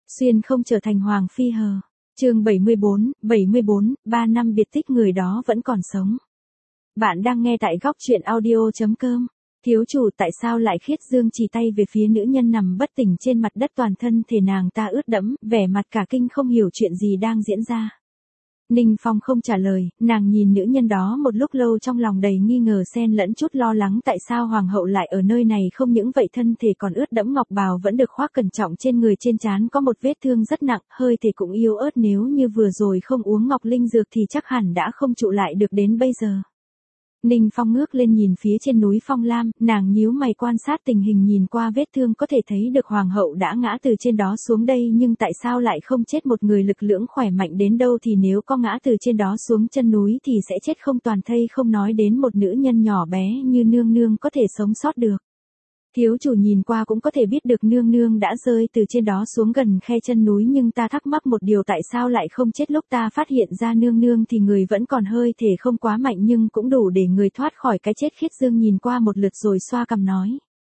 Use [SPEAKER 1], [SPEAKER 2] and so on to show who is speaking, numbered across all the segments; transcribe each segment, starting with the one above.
[SPEAKER 1] Xuyên không trở thành hoàng phi hờ. Chương 74, 3 năm biệt tích người đó vẫn còn sống. Bạn đang nghe tại góc truyện audio.com. Thiếu chủ, tại sao lại Khiết Dương chỉ tay về phía nữ nhân nằm bất tỉnh trên mặt đất, toàn thân thể nàng ta ướt đẫm, vẻ mặt cả kinh không hiểu chuyện gì đang diễn ra. Ninh Phong không trả lời, nàng nhìn nữ nhân đó một lúc lâu, trong lòng đầy nghi ngờ xen lẫn chút lo lắng, tại sao hoàng hậu lại ở nơi này, không những vậy thân thể còn ướt đẫm, ngọc bào vẫn được khoác cẩn trọng trên người, trên trán có một vết thương rất nặng, hơi thể cũng yếu ớt, nếu như vừa rồi không uống ngọc linh dược thì chắc hẳn đã không trụ lại được đến bây giờ. Ninh Phong ngước lên nhìn phía trên núi Phong Lam, nàng nhíu mày quan sát tình hình, nhìn qua vết thương có thể thấy được hoàng hậu đã ngã từ trên đó xuống đây, nhưng tại sao lại không chết một người lực lưỡng khỏe mạnh đến đâu, thì nếu có ngã từ trên đó xuống chân núi thì sẽ chết không toàn thây, không nói đến một nữ nhân nhỏ bé như nương nương có thể sống sót được. Thiếu chủ nhìn qua cũng có thể biết được nương nương đã rơi từ trên đó xuống gần khe chân núi, nhưng ta thắc mắc một điều, tại sao lại không chết. Lúc ta phát hiện ra nương nương thì người vẫn còn, hơi thể không quá mạnh nhưng cũng đủ để người thoát khỏi cái chết. Khiết Dương nhìn qua một lượt rồi xoa cằm nói.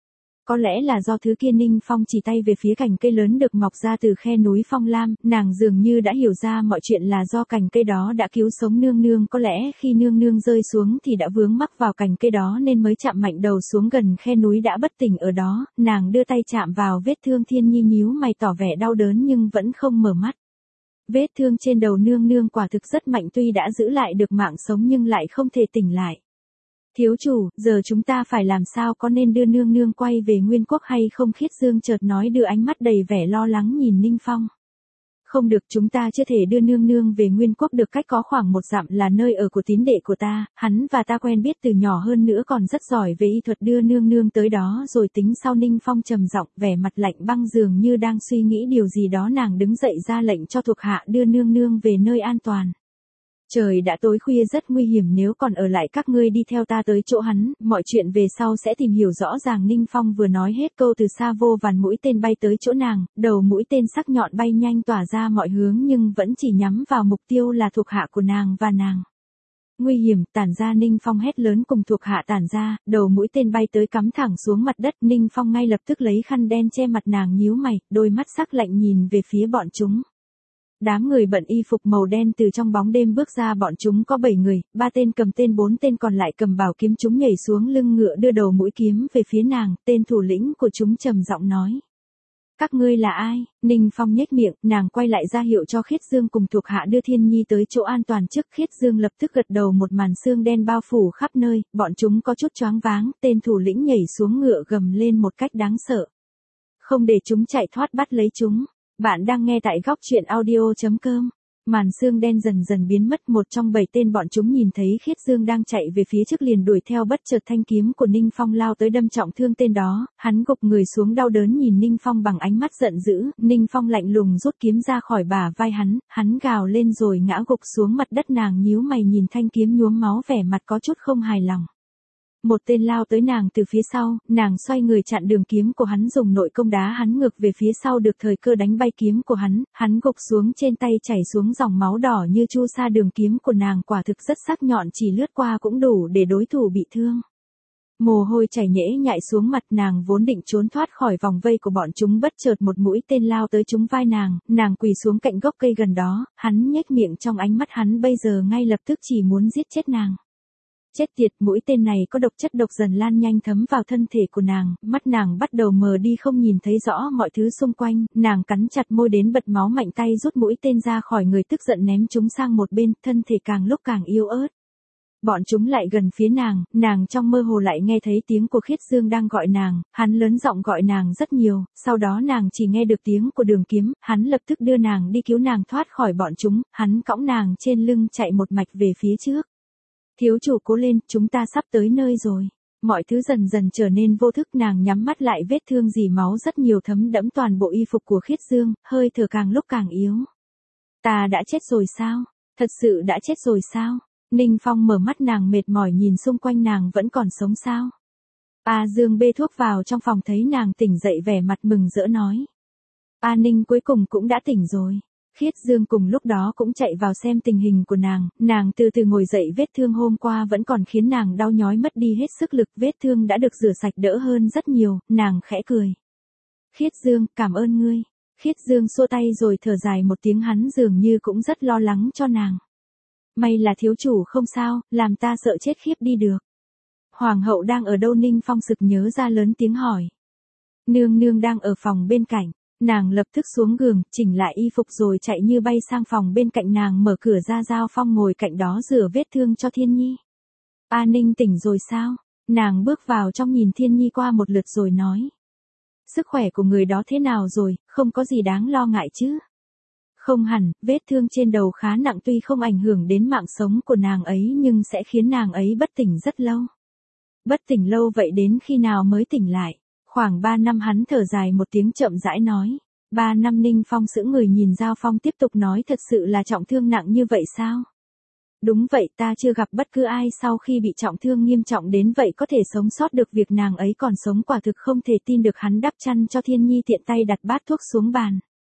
[SPEAKER 1] Có lẽ là do thứ kia. Ninh Phong chỉ tay về phía cành cây lớn được mọc ra từ khe núi Phong Lam, nàng dường như đã hiểu ra mọi chuyện, là do cành cây đó đã cứu sống nương nương. Có lẽ khi nương nương rơi xuống thì đã vướng mắc vào cành cây đó nên mới chạm mạnh đầu xuống gần khe núi, đã bất tỉnh ở đó. Nàng đưa tay chạm vào vết thương. Thiên Nhi nhíu mày tỏ vẻ đau đớn nhưng vẫn không mở mắt. Vết thương trên đầu nương nương quả thực rất mạnh, tuy đã giữ lại được mạng sống nhưng lại không thể tỉnh lại. Thiếu chủ, giờ chúng ta phải làm sao, có nên đưa nương nương quay về Nguyên Quốc hay không? Khiết Dương chợt nói, đưa ánh mắt đầy vẻ lo lắng nhìn Ninh Phong. Không được, chúng ta chưa thể đưa nương nương về Nguyên Quốc được, cách có khoảng 1 dặm là nơi ở của tín đệ của ta, hắn và ta quen biết từ nhỏ, hơn nữa còn rất giỏi về y thuật, đưa nương nương tới đó rồi tính sau. Ninh Phong trầm giọng, vẻ mặt lạnh băng, dường như đang suy nghĩ điều gì đó. Nàng đứng dậy ra lệnh cho thuộc hạ đưa nương nương về nơi an toàn. Trời đã tối khuya rất nguy hiểm, nếu còn ở lại các ngươi đi theo ta tới chỗ hắn, mọi chuyện về sau sẽ tìm hiểu rõ ràng. Ninh Phong vừa nói hết câu, từ xa vô vàn mũi tên bay tới chỗ nàng, đầu mũi tên sắc nhọn bay nhanh tỏa ra mọi hướng nhưng vẫn chỉ nhắm vào mục tiêu là thuộc hạ của nàng và nàng. Nguy hiểm, tản ra. Ninh Phong hét lớn, cùng thuộc hạ tản ra, đầu mũi tên bay tới cắm thẳng xuống mặt đất. Ninh Phong ngay lập tức lấy khăn đen che mặt, nàng nhíu mày, đôi mắt sắc lạnh nhìn về phía bọn chúng. Đám người bận y phục màu đen từ trong bóng đêm bước ra, bọn chúng có 7 người, 3 tên cầm tên, 4 tên còn lại cầm bảo kiếm. Chúng nhảy xuống lưng ngựa đưa đầu mũi kiếm về phía nàng. Tên thủ lĩnh của chúng trầm giọng nói. Các ngươi là ai? Ninh Phong nhếch miệng, nàng quay lại ra hiệu cho Khiết Dương cùng thuộc hạ đưa Thiên Nhi tới chỗ an toàn trước. Khiết Dương lập tức gật đầu, một màn sương đen bao phủ khắp nơi, bọn chúng có chút choáng váng. Tên thủ lĩnh nhảy xuống ngựa gầm lên một cách đáng sợ. Không để chúng chạy thoát, bắt lấy chúng. Bạn đang nghe tại góc truyện audio.com. Màn sương đen dần dần biến mất, một trong 7 tên bọn chúng nhìn thấy Khiết Dương đang chạy về phía trước liền đuổi theo, bất chợt thanh kiếm của Ninh Phong lao tới đâm trọng thương tên đó, hắn gục người xuống đau đớn nhìn Ninh Phong bằng ánh mắt giận dữ. Ninh Phong lạnh lùng rút kiếm ra khỏi bả vai hắn gào lên rồi ngã gục xuống mặt đất. Nàng nhíu mày nhìn thanh kiếm nhuốm máu, vẻ mặt có chút không hài lòng. Một tên lao tới nàng từ phía sau, nàng xoay người chặn đường kiếm của hắn, dùng nội công đá hắn ngược về phía sau, được thời cơ đánh bay kiếm của hắn gục xuống, trên tay chảy xuống dòng máu đỏ như chu sa. Đường kiếm của nàng quả thực rất sắc nhọn, chỉ lướt qua cũng đủ để đối thủ bị thương. Mồ hôi chảy nhễ nhại xuống mặt, nàng vốn định trốn thoát khỏi vòng vây của bọn chúng, bất chợt một mũi tên lao tới trúng vai nàng quỳ xuống cạnh gốc cây gần đó, hắn nhếch miệng, trong ánh mắt hắn bây giờ ngay lập tức chỉ muốn giết chết nàng. Chết tiệt, mũi tên này có độc, chất độc dần lan nhanh thấm vào thân thể của nàng, mắt nàng bắt đầu mờ đi, không nhìn thấy rõ mọi thứ xung quanh, nàng cắn chặt môi đến bật máu, mạnh tay rút mũi tên ra khỏi người, tức giận ném chúng sang một bên, thân thể càng lúc càng yếu ớt. Bọn chúng lại gần phía nàng trong mơ hồ lại nghe thấy tiếng của Khiết Dương đang gọi nàng, hắn lớn giọng gọi nàng rất nhiều, sau đó nàng chỉ nghe được tiếng của Đường Kiếm, hắn lập tức đưa nàng đi cứu nàng thoát khỏi bọn chúng, hắn cõng nàng trên lưng chạy một mạch về phía trước. Thiếu chủ cố lên, chúng ta sắp tới nơi rồi. Mọi thứ dần dần trở nên vô thức, nàng nhắm mắt lại, vết thương dì máu rất nhiều, thấm đẫm toàn bộ y phục của Khiết Dương, hơi thở càng lúc càng yếu. Ta đã chết rồi sao? Thật sự đã chết rồi sao? Ninh Phong mở mắt, nàng mệt mỏi nhìn xung quanh, nàng vẫn còn sống sao? A Dương bê thuốc vào trong phòng, thấy nàng tỉnh dậy vẻ mặt mừng rỡ nói. A Ninh cuối cùng cũng đã tỉnh rồi. Khiết Dương cùng lúc đó cũng chạy vào xem tình hình của nàng từ từ ngồi dậy, vết thương hôm qua vẫn còn khiến nàng đau nhói, mất đi hết sức lực, vết thương đã được rửa sạch, đỡ hơn rất nhiều, nàng khẽ cười. Khiết Dương, cảm ơn ngươi. Khiết Dương xua tay rồi thở dài một tiếng, hắn dường như cũng rất lo lắng cho nàng. May là thiếu chủ không sao, làm ta sợ chết khiếp đi được. Hoàng hậu đang ở đâu? Ninh Phong sực nhớ ra lớn tiếng hỏi. Nương nương đang ở phòng bên cạnh. Nàng lập tức xuống giường, chỉnh lại y phục rồi chạy như bay sang phòng bên cạnh nàng, mở cửa ra. Giao Phong ngồi cạnh đó rửa vết thương cho Thiên Nhi. A Ninh tỉnh rồi sao? Nàng bước vào trong nhìn Thiên Nhi qua một lượt rồi nói. Sức khỏe của người đó thế nào rồi, không có gì đáng lo ngại chứ? Không hẳn, vết thương trên đầu khá nặng, tuy không ảnh hưởng đến mạng sống của nàng ấy nhưng sẽ khiến nàng ấy bất tỉnh rất lâu. Bất tỉnh lâu vậy đến khi nào mới tỉnh lại? Khoảng 3 năm. Hắn thở dài một tiếng chậm rãi nói. 3 năm. Ninh Phong sững người nhìn Giao Phong tiếp tục nói, thật sự là trọng thương nặng như vậy sao? Đúng vậy, ta chưa gặp bất cứ ai sau khi bị trọng thương nghiêm trọng đến vậy có thể sống sót được, việc nàng ấy còn sống quả thực không thể tin được. Hắn đắp chăn cho Thiên Nhi, tiện tay đặt bát thuốc xuống bàn.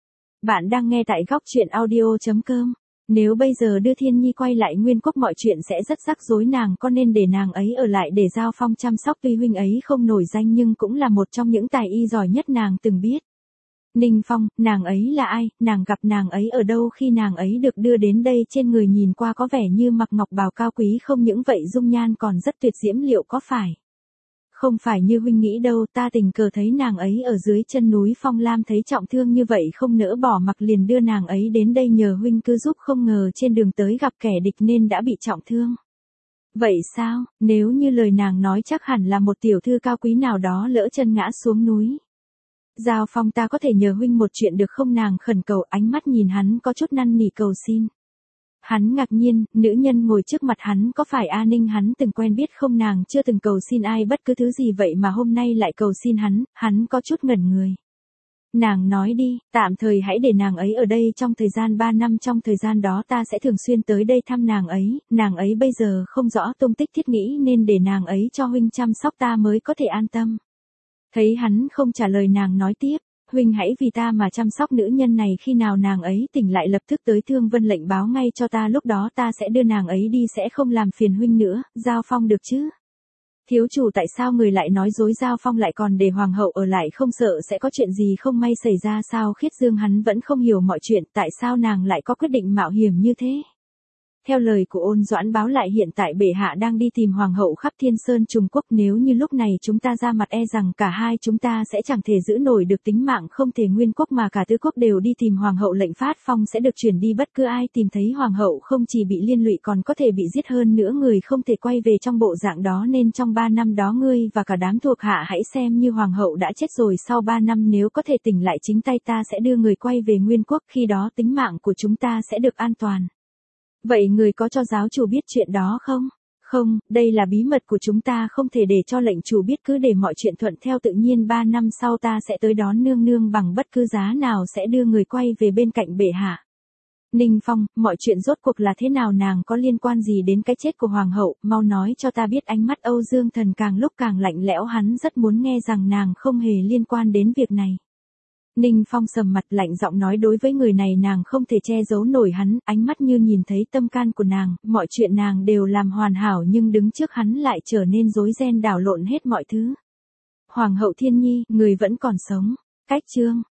[SPEAKER 1] Bạn đang nghe tại góc truyện audio.com. Nếu bây giờ đưa Thiên Nhi quay lại Nguyên Quốc mọi chuyện sẽ rất rắc rối, nàng có nên để nàng ấy ở lại để Giao Phong chăm sóc? Tuy huynh ấy không nổi danh nhưng cũng là một trong những tài y giỏi nhất nàng từng biết. Ninh Phong, nàng ấy là ai, nàng gặp nàng ấy ở đâu khi nàng ấy được đưa đến đây? Trên người nhìn qua có vẻ như mặc ngọc bào cao quý, không những vậy dung nhan còn rất tuyệt diễm, liệu có phải? Không phải như huynh nghĩ đâu, ta tình cờ thấy nàng ấy ở dưới chân núi Phong Lam, thấy trọng thương như vậy không nỡ bỏ mặc liền đưa nàng ấy đến đây nhờ huynh cứu giúp, không ngờ trên đường tới gặp kẻ địch nên đã bị trọng thương. Vậy sao, nếu như lời nàng nói chắc hẳn là một tiểu thư cao quý nào đó lỡ chân ngã xuống núi. Giao Phong, ta có thể nhờ huynh một chuyện được không? Nàng khẩn cầu, ánh mắt nhìn hắn có chút năn nỉ cầu xin. Hắn ngạc nhiên, nữ nhân ngồi trước mặt hắn có phải A Ninh hắn từng quen biết không? Nàng chưa từng cầu xin ai bất cứ thứ gì vậy mà hôm nay lại cầu xin hắn có chút ngẩn người. Nàng nói đi, tạm thời hãy để nàng ấy ở đây trong thời gian 3 năm, trong thời gian đó ta sẽ thường xuyên tới đây thăm nàng ấy bây giờ không rõ tung tích, thiết nghĩ nên để nàng ấy cho huynh chăm sóc ta mới có thể an tâm. Thấy hắn không trả lời, nàng nói tiếp. Huynh hãy vì ta mà chăm sóc nữ nhân này, khi nào nàng ấy tỉnh lại lập tức tới Thương Vân lệnh báo ngay cho ta, lúc đó ta sẽ đưa nàng ấy đi, sẽ không làm phiền huynh nữa. Giao Phong, được chứ? Thiếu chủ, tại sao người lại nói dối? Giao Phong lại còn để hoàng hậu ở lại, không sợ sẽ có chuyện gì không may xảy ra sao? Khiết Dương hắn vẫn không hiểu mọi chuyện, tại sao nàng lại có quyết định mạo hiểm như thế? Theo lời của Ôn Doãn báo lại hiện tại bệ hạ đang đi tìm hoàng hậu khắp Thiên Sơn Trung Quốc, nếu như lúc này chúng ta ra mặt e rằng cả hai chúng ta sẽ chẳng thể giữ nổi được tính mạng, không thể Nguyên Quốc mà cả tứ quốc đều đi tìm hoàng hậu, lệnh phát phong sẽ được chuyển đi, bất cứ ai tìm thấy hoàng hậu không chỉ bị liên lụy còn có thể bị giết, hơn nữa người không thể quay về trong bộ dạng đó, nên trong 3 năm đó ngươi và cả đám thuộc hạ hãy xem như hoàng hậu đã chết rồi, sau 3 năm nếu có thể tỉnh lại chính tay ta sẽ đưa người quay về Nguyên Quốc, khi đó tính mạng của chúng ta sẽ được an toàn. Vậy người có cho giáo chủ biết chuyện đó không? Không, đây là bí mật của chúng ta, không thể để cho lệnh chủ biết, cứ để mọi chuyện thuận theo tự nhiên, 3 năm sau ta sẽ tới đón nương nương bằng bất cứ giá nào, sẽ đưa người quay về bên cạnh bệ hạ. Ninh Phong, mọi chuyện rốt cuộc là thế nào? Nàng có liên quan gì đến cái chết của hoàng hậu, mau nói cho ta biết. Ánh mắt Âu Dương Thần càng lúc càng lạnh lẽo, hắn rất muốn nghe rằng nàng không hề liên quan đến việc này. Ninh Phong sầm mặt, lạnh giọng nói, đối với người này nàng không thể che giấu nổi hắn, ánh mắt như nhìn thấy tâm can của nàng, mọi chuyện nàng đều làm hoàn hảo nhưng đứng trước hắn lại trở nên rối ren, đảo lộn hết mọi thứ. Hoàng hậu Thiên Nhi, người vẫn còn sống. Cách chương